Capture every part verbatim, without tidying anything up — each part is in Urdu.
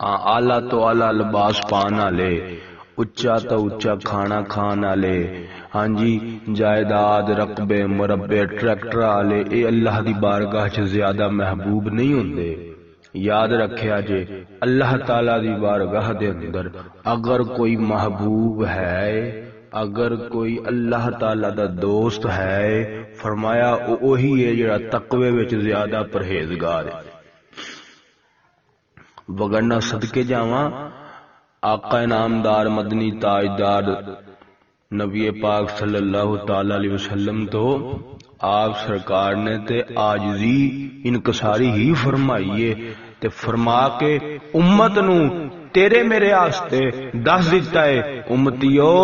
آلہ تو آلہ لباس پان والے، اچا تو اچا کھانا کھان والے، ہاں جی جائیداد رقبے مربے ٹریکٹر والے، اے اللہ دی بارگاہ چ زیادہ محبوب نہیں ہوندے۔ یاد رکھیا جے اللہ تعالی دی بارگاہ دے اندر اگر کوئی محبوب ہے، اگر کوئی اللہ تعالی دا دوست ہے، فرمایا وہی ہے جڑا تقوی وچ زیادہ پرہیزگار ہے۔ وگرنہ صدقے جاواں آقا انعامدار مدنی تاجدار نبی پاک صلی اللہ تعالی علیہ وسلم تو آپ سرکار نے تے عاجزی انکساری ہی فرمائیے تے فرما کے امت نو تیرے میرے آستے دس دیتا ہے، امتیو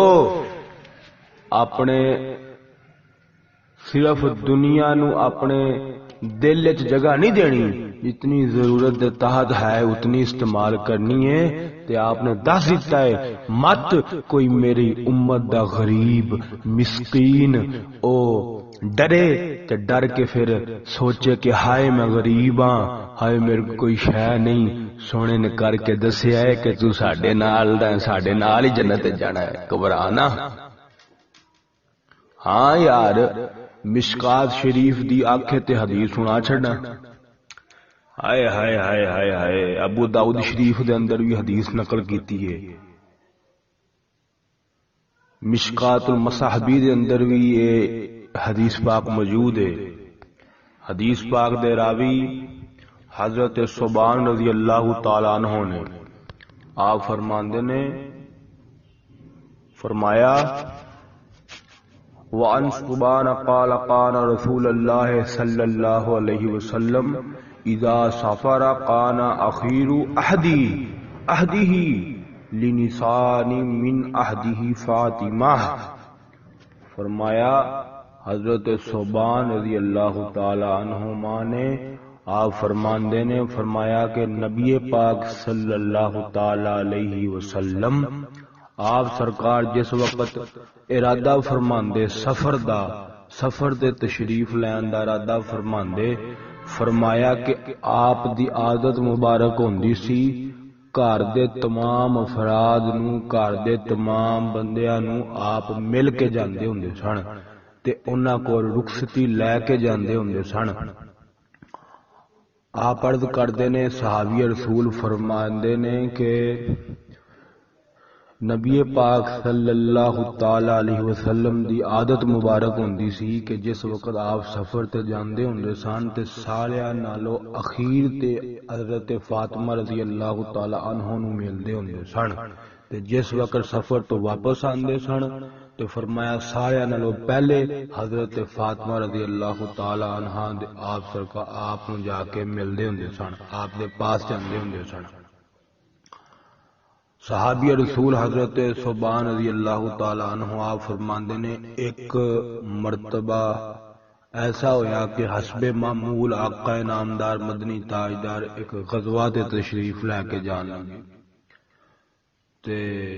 اپنے صرف دنیا نو اپنے دل وچ جگہ نہیں دینی، جتنی ضرورت دے تحت ہے اتنی استعمال کرنی ہے۔ تے آپ نے دس دیتا ہے مت کوئی میری امت دا غریب مسکین او ڈرے تے ڈر کے پھر سوچے کہ ہائے میں غریب ہاں، ہائے میرے کوئی شے نہیں، سونے نے کر کے دسیا ہے کہ تو ساڈے نال دا ساڈے نال ہی جنت جانا ہے، گھبرانا۔ ہاں یار مشکات شریف دی آنکھیں تے حدیث سنا چھڑنا، ہائے ہائے ہائے ہائے ہائے، ابو داؤد شریف دے اندر بھی حدیث نقل کیتی ہے، مشکات المصاحبی دے اندر بھی یہ حدیث پاک موجود ہے۔ حدیث پاک دے راوی حضرت ثوبان رضی اللہ تعالی عنہ نے آپ فرماندے نے فرمایا وَعَنْ ثُوبَانَ قَالَ قَالَ رسول اللہ صلی اللہ علیہ وسلم اذا سافر قان اخیر احدی احدہ لنسان من احدہ فاطمہ، فرمایا حضرت ثوبان رضی اللہ تعالی عنہما نے آپ فرماندے نے فرمایا کہ نبی پاک صلی اللہ تعالی علیہ وسلم آپ سرکار جس وقت ارادہ فرماندے سفر دا سفر دے تشریف لین دا ارادہ فرماندے، فرمایا کہ آپ دی عادت مبارک ہوندی سی گھر دے تمام افراد نو گھر دے تمام بندیاں نو آپ مل کے جاندے ہوندے سن تے انہاں کول رخصتی لے کے جاندے ہوندے سن۔ آپ عرض کردے نے صحابی رسول فرماندے نے کہ نبی پاک صلی اللہ تعالی علیہ وسلم دی عادت مبارک ہوندی سی کہ جس وقت آپ سفر تے جاندے ہوندے سن تے ساریاں نالوں اخیر تے حضرت فاطمہ رضی اللہ تعالی عنہ نو ملدے ہوندے سن تے جس وقت سفر تو واپس آندے سن تے فرمایا ساریاں نالوں پہلے حضرت فاطمہ رضی اللہ تعالی عنہ دے آپ سرکار آپ نو جا کے ملدے ہوندے سن، آپ دے پاس جاندے ہوندے سن۔ صحابی رسول حضرت ثوبان رضی اللہ تعالی عنہ آپ فرماندے نے ایک مرتبہ ایسا ہویا کہ حسب معمول آقا انعامدار مدنی تاجدار ایک غزوہ تے تشریف لے کے جان لگے تے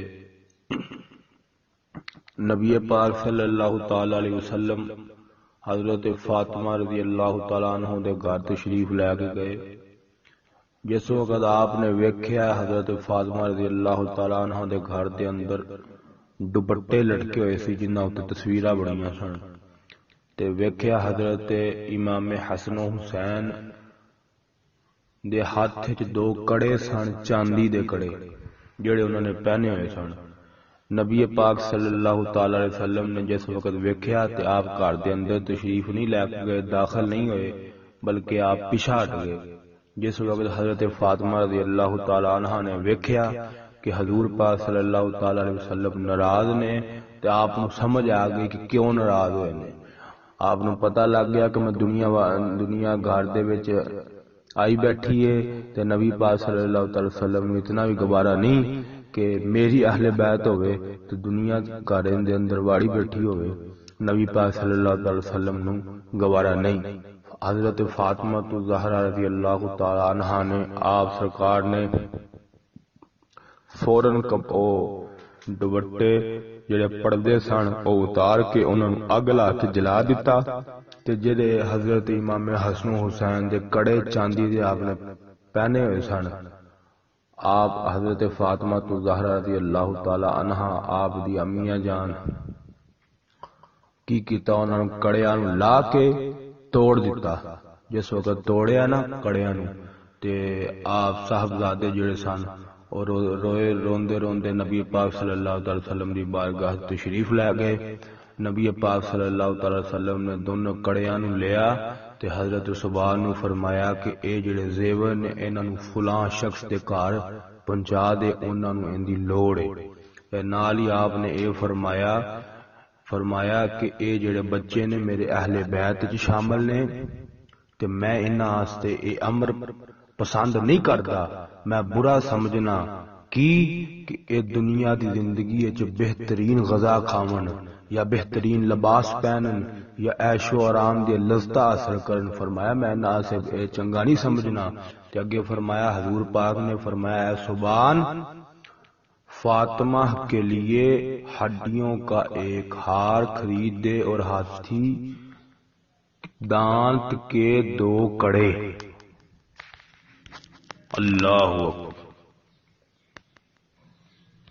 نبی پاک صلی اللہ تعالی علیہ وسلم حضرت فاطمہ رضی اللہ تعالی عنہ دے گھر تشریف لے کے گئے۔ جس وقت آپ نے ویکھیا حضرت فاطمہ رضی اللہ تعالی عنہ دے گھر دے اندر دوپٹے لٹکے ہوئے سی جنہاں تے تصویراں بنیاں سن تے ویکھیا حضرت امام حسن و حسین دے ہاتھ وچ دو کڑے سن چاندی دے کڑے جڑے انہوں نے پہنے ہوئے سن۔ نبی پاک صلی اللہ تعالی علیہ وسلم نے جس وقت ویکھیا تے آپ گھر دے اندر تشریف نہیں لے گئے، داخل نہیں ہوئے بلکہ آپ پیچھے ہٹ گئے۔ جس وقت حضرت فاطمہ رضی اللہ تعالی عنہ نے ویکھیا کہ حضور پاک صلی اللہ تعالی علیہ وسلم ناراض نے تے آپ نو سمجھ آ گئی کہ کیوں ناراض ہوئے نے۔ آپ نو پتہ لگ گیا کہ میں دنیا دنیا گھر دے وچ آئی بیٹھی ہے تے نبی پاک صلی اللہ تعالی وسلم نو اتنا بھی گوارا نہیں کہ میری اہل بیت ہوئے تو دنیا گھر دے اندر واڑی بیٹھی ہوئے، نبی پاک صلی اللہ تعالی وسلم نو گوارا نہیں۔ حضرت فاطمہ تو زہرا رضی اللہ تعالی عنہا نے آپ سرکار نے فوراً کپو دوپٹے جڑے پردے سن او اتار کے انہاں نوں اگ لا کے جلا دیتا تے جڑے حضرت امام حسن و حسین دے کڑے چاندی دے آپ نے پہنے ہوئے سن آپ حضرت فاطمہ الزہرا رضی اللہ تعالی عنہا آپ دی امیاں جان کی کیتا انہوں نے کڑیاں نو لا کے توڑ دیتا. جس وقت توڑیا نا کڑیاں نو تے آپ صاحبزادے جڑے سن اور روئے روندے روندے نبی پاک صلی اللہ علیہ وسلم دی بارگاہ تشریف لے گئے. نبی پاک صلی اللہ علیہ وسلم نے دونوں کڑیاں نو لیا تے حضرت صبح نو فرمایا کہ اے جڑے زیور نے انہاں نو فلاں شخص دے گھر پہنچا دے، انہاں نو ان دی لوڑ ہے. نال ہی آپ نے اے فرمایا فرمایا کہ اے جڑے بچے نے میرے اہل بیت وچ شامل نے تے میں انہاں واسطے اے امر پسند نہیں کردا، میں برا سمجھنا کی کہ اے دنیا دی زندگی وچ بہترین غذا کھاون یا بہترین لباس پہنن یا عیش و آرام دی لذتاں حاصل کرن. فرمایا میں نہ سے اے چنگا نہیں سمجھنا. تے اگے فرمایا حضور پاک نے فرمایا اے سبحان فاطمہ کے لیے ہڈیوں کا ایک ہار خرید دے اور ہاتھی دانت کے دو کڑے. اللہ اکبر.